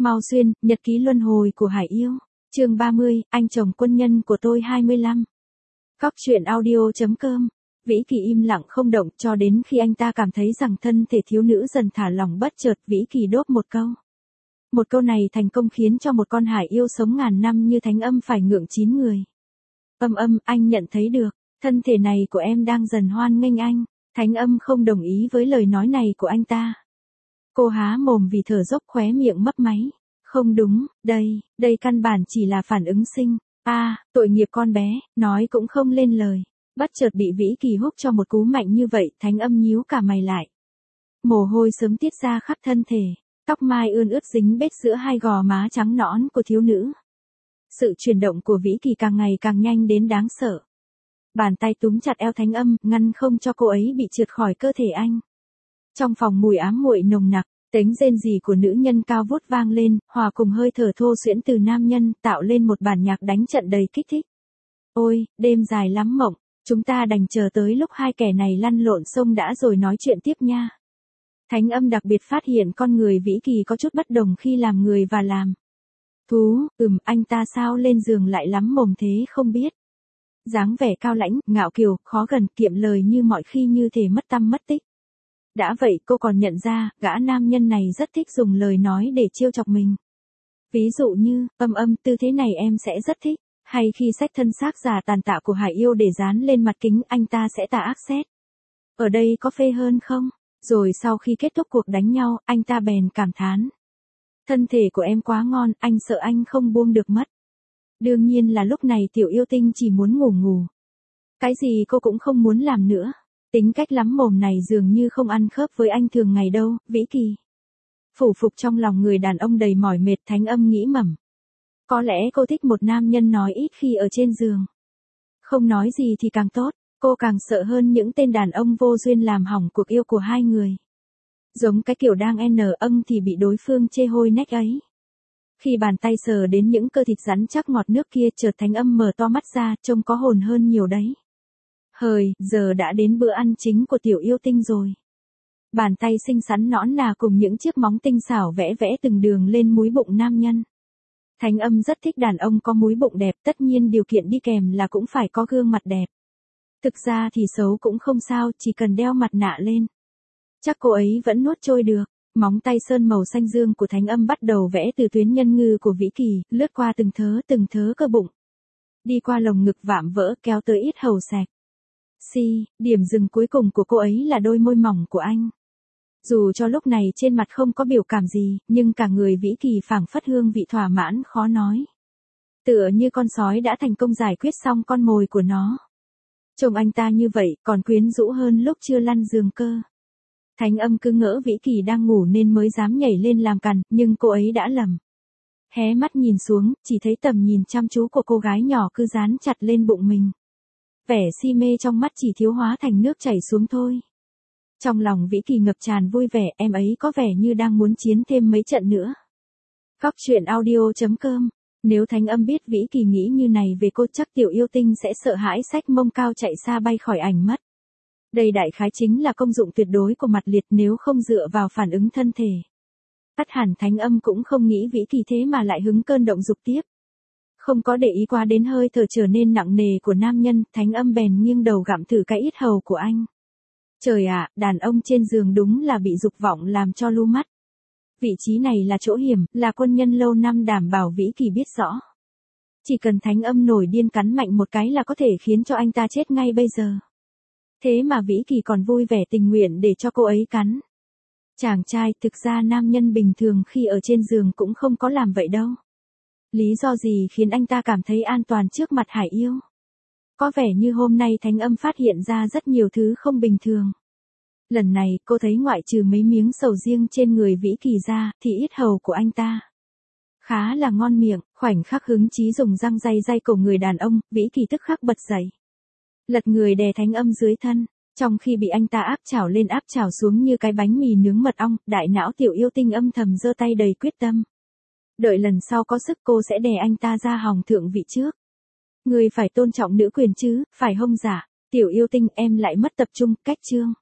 Mao Xuyên, nhật ký luân hồi của Hải Yêu. Chương 30, anh chồng quân nhân của tôi 25. Góc truyện audio.com. Vĩ Kỳ im lặng không động cho đến khi anh ta cảm thấy rằng thân thể thiếu nữ dần thả lỏng, bất chợt Vĩ Kỳ đốt một câu. Một câu này thành công khiến cho một con hải yêu sống ngàn năm như Thánh Âm phải ngượng chín người. Anh nhận thấy được, thân thể này của em đang dần hoan nghênh anh. Thánh Âm không đồng ý với lời nói này của anh ta. Cô há mồm vì thở dốc, khóe miệng mấp máy. Không đúng, đây căn bản chỉ là phản ứng sinh. Tội nghiệp con bé, nói cũng không lên lời. Bất chợt bị Vĩ Kỳ húc cho một cú mạnh như vậy, Thánh Âm nhíu cả mày lại. Mồ hôi sớm tiết ra khắp thân thể, tóc mai ươn ướt dính bết giữa hai gò má trắng nõn của thiếu nữ. Sự chuyển động của Vĩ Kỳ càng ngày càng nhanh đến đáng sợ. Bàn tay túm chặt eo Thánh Âm, ngăn không cho cô ấy bị trượt khỏi cơ thể anh. Trong phòng mùi ám muội nồng nặc, tiếng rên rỉ của nữ nhân cao vút vang lên, hòa cùng hơi thở thô xuyễn từ nam nhân, tạo lên một bản nhạc đánh trận đầy kích thích. Ôi, đêm dài lắm mộng, chúng ta đành chờ tới lúc hai kẻ này lăn lộn sông đã rồi nói chuyện tiếp nha. Thánh Âm đặc biệt phát hiện con người Vĩ Kỳ có chút bất đồng khi làm người và làm thú. Anh ta sao lên giường lại lắm mồm thế không biết. Dáng vẻ cao lãnh, ngạo kiều, khó gần, kiệm lời như mọi khi như thể mất tăm mất tích. Đã vậy cô còn nhận ra, gã nam nhân này rất thích dùng lời nói để trêu chọc mình. Ví dụ như, tư thế này em sẽ rất thích, hay khi xách thân xác già tàn tạ của Hải Yêu để dán lên mặt kính anh ta sẽ tà ác xét. Ở đây có phê hơn không? Rồi sau khi kết thúc cuộc đánh nhau, anh ta bèn cảm thán. Thân thể của em quá ngon, anh sợ anh không buông được mất. Đương nhiên là lúc này tiểu yêu tinh chỉ muốn ngủ. Cái gì cô cũng không muốn làm nữa. Tính cách lắm mồm này dường như không ăn khớp với anh thường ngày đâu, Vĩ Kỳ. Phủ phục trong lòng người đàn ông đầy mỏi mệt, Thánh Âm nghĩ mẩm. Có lẽ cô thích một nam nhân nói ít khi ở trên giường. Không nói gì thì càng tốt, cô càng sợ hơn những tên đàn ông vô duyên làm hỏng cuộc yêu của hai người. Giống cái kiểu đang thì bị đối phương chê hôi nách ấy. Khi bàn tay sờ đến những cơ thịt rắn chắc ngọt nước kia, chợt Thánh Âm mở to mắt ra, trông có hồn hơn nhiều đấy. Hời, giờ đã đến bữa ăn chính của tiểu yêu tinh rồi. Bàn tay xinh xắn nõn nà cùng những chiếc móng tinh xảo vẽ từng đường lên múi bụng nam nhân. Thánh Âm rất thích đàn ông có múi bụng đẹp, tất nhiên điều kiện đi kèm là cũng phải có gương mặt đẹp. Thực ra thì xấu cũng không sao, chỉ cần đeo mặt nạ lên. Chắc cô ấy vẫn nuốt trôi được. Móng tay sơn màu xanh dương của Thánh Âm bắt đầu vẽ từ tuyến nhân ngư của Vĩ Kỳ, lướt qua từng thớ cơ bụng. Đi qua lồng ngực vạm vỡ kéo tới ít hầu sạch. Điểm dừng cuối cùng của cô ấy là đôi môi mỏng của anh. Dù cho lúc này trên mặt không có biểu cảm gì, nhưng cả người Vĩ Kỳ phảng phất hương vị thỏa mãn khó nói. Tựa như con sói đã thành công giải quyết xong con mồi của nó. Trông anh ta như vậy còn quyến rũ hơn lúc chưa lăn giường cơ. Thánh Âm cứ ngỡ Vĩ Kỳ đang ngủ nên mới dám nhảy lên làm cằn, nhưng cô ấy đã lầm. Hé mắt nhìn xuống, chỉ thấy tầm nhìn chăm chú của cô gái nhỏ cứ dán chặt lên bụng mình. Vẻ si mê trong mắt chỉ thiếu hóa thành nước chảy xuống thôi. Trong lòng Vĩ Kỳ ngập tràn vui vẻ, em ấy có vẻ như đang muốn chiến thêm mấy trận nữa. Góc truyện audio.com. Nếu Thánh Âm biết Vĩ Kỳ nghĩ như này về cô chắc tiểu yêu tinh sẽ sợ hãi xách mông cao chạy xa bay khỏi ảnh mất. Đây đại khái chính là công dụng tuyệt đối của mặt liệt nếu không dựa vào phản ứng thân thể. Ắt hẳn Thánh Âm cũng không nghĩ Vĩ Kỳ thế mà lại hứng cơn động dục tiếp. Không có để ý quá đến hơi thở trở nên nặng nề của nam nhân, Thánh Âm bèn nghiêng đầu gặm thử cái ít hầu của anh. Trời ạ, đàn ông trên giường đúng là bị dục vọng làm cho lu mắt. Vị trí này là chỗ hiểm, là quân nhân lâu năm đảm bảo Vĩ Kỳ biết rõ. Chỉ cần Thánh Âm nổi điên cắn mạnh một cái là có thể khiến cho anh ta chết ngay bây giờ. Thế mà Vĩ Kỳ còn vui vẻ tình nguyện để cho cô ấy cắn. Chàng trai, thực ra nam nhân bình thường khi ở trên giường cũng không có làm vậy đâu. Lý do gì khiến anh ta cảm thấy an toàn trước mặt Hải Yêu? Có vẻ như hôm nay Thánh Âm phát hiện ra rất nhiều thứ không bình thường. Lần này cô thấy ngoại trừ mấy miếng sầu riêng trên người Vĩ Kỳ ra, thì ít hầu của anh ta khá là ngon miệng. Khoảnh khắc hứng chí dùng răng day cổ người đàn ông, Vĩ Kỳ tức khắc bật dậy. Lật người đè Thánh Âm dưới thân, trong khi bị anh ta áp chảo lên áp chảo xuống như cái bánh mì nướng mật ong, đại não tiểu yêu tinh âm thầm giơ tay đầy quyết tâm. Đợi lần sau có sức cô sẽ đè anh ta ra hòng thượng vị trước. Người phải tôn trọng nữ quyền chứ, phải hông giả? Tiểu yêu tinh em lại mất tập trung, cách chương.